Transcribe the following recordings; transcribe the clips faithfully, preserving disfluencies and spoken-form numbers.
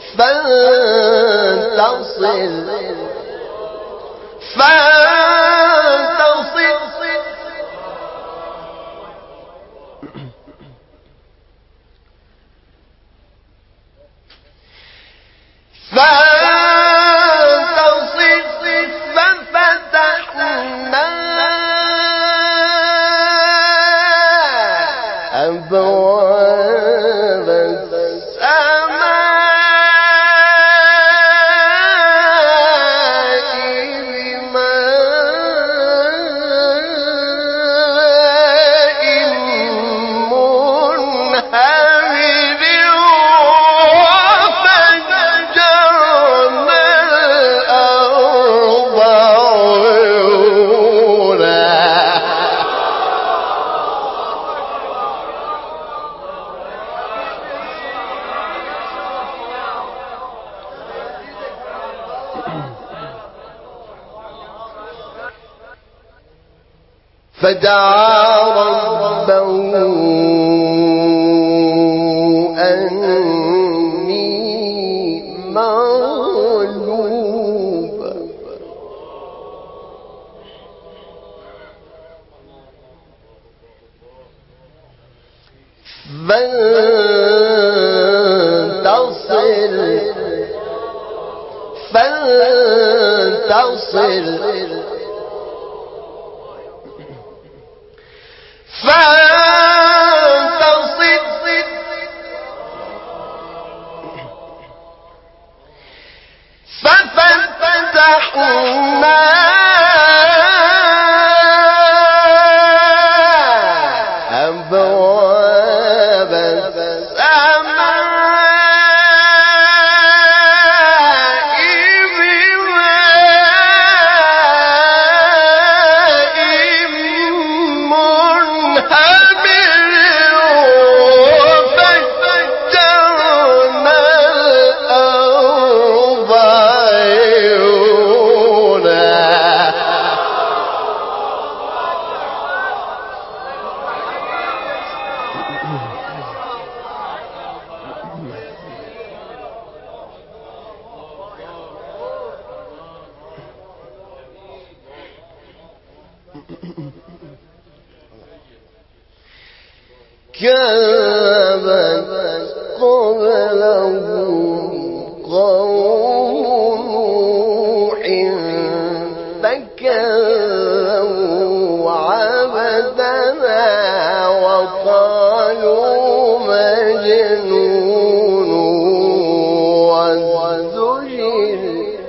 فانتصر فانتصر فانتصر ففتحنا أبواب السماء بماء منهمر وفجرنا الأرض عيونا. فدعا ربه أني مغلوب فانتصر فانتصر فانتصر ففتحنا أبواب السماء كذبت قبلهم قوم نوح فكذبوا عبدنا وقالوا مجنون وازدجر.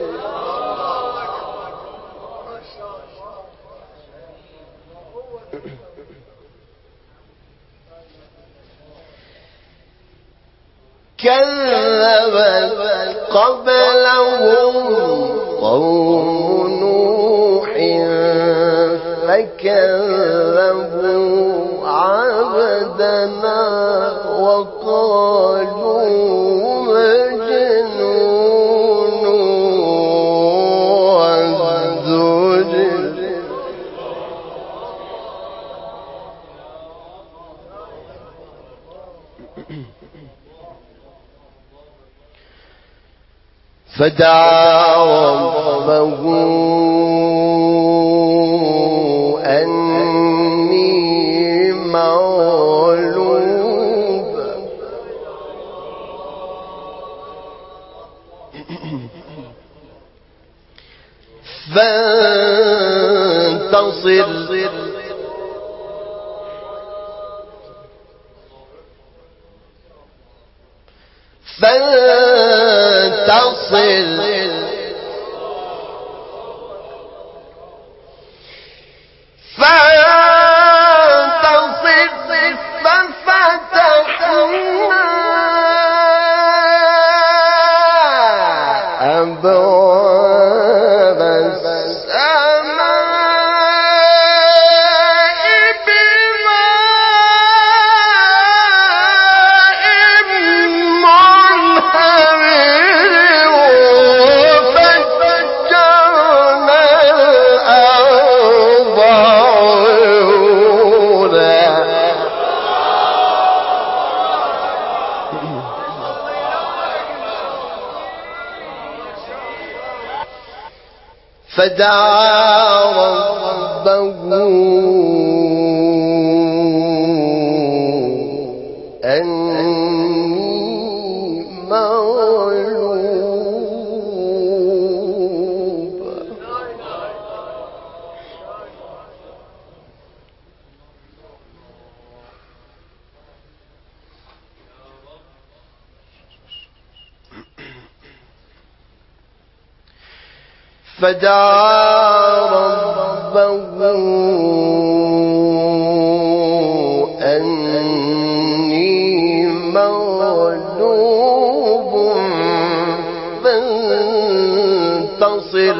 كذبت قبلهم قوم نوح فكذبوا عبدنا وقالوا مجنون وازدجر. فدعا ربه أني مغلوب فانتصر فانتصر فانتصر ففتحنا أبواب السماء بماء منهمر وفجرنا الأرض عيونا. فدعا ربه أني مغلوب فدعا ربه أني مغلوب فانتصر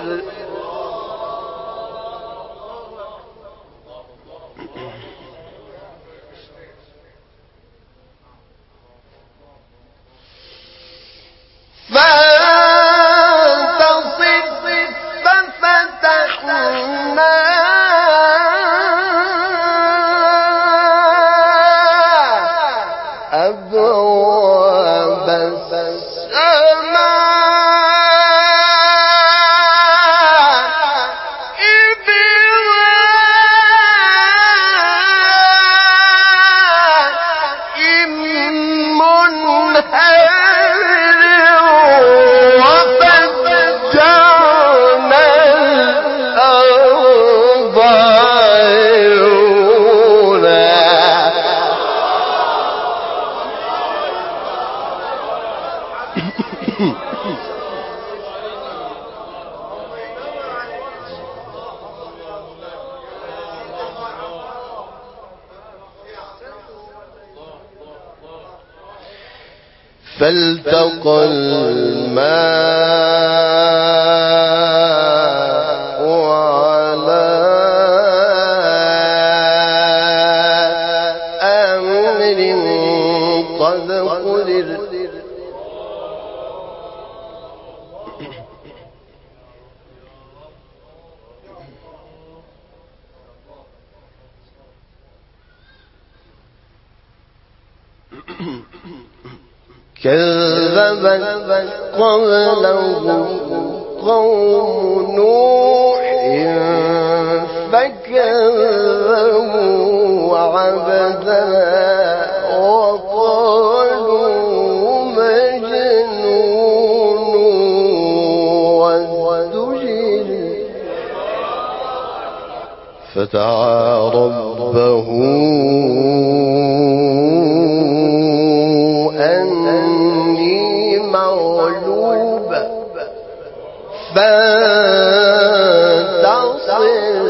أبواب السماء بماء منهمر وفجرنا الأرض عيونا فالتقى الماء على أمر قد قدر كذبت قبلهم قوم نوح فكذبوا عبدنا وقالوا مجنون وازدجر فدعا ربه أني مغلوب فانتصر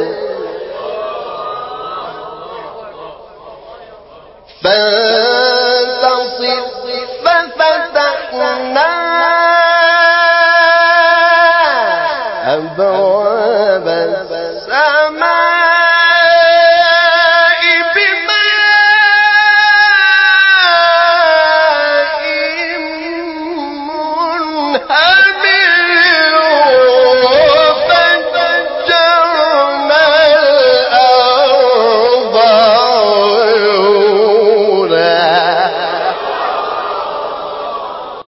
فانتصر ففتحنا أبواب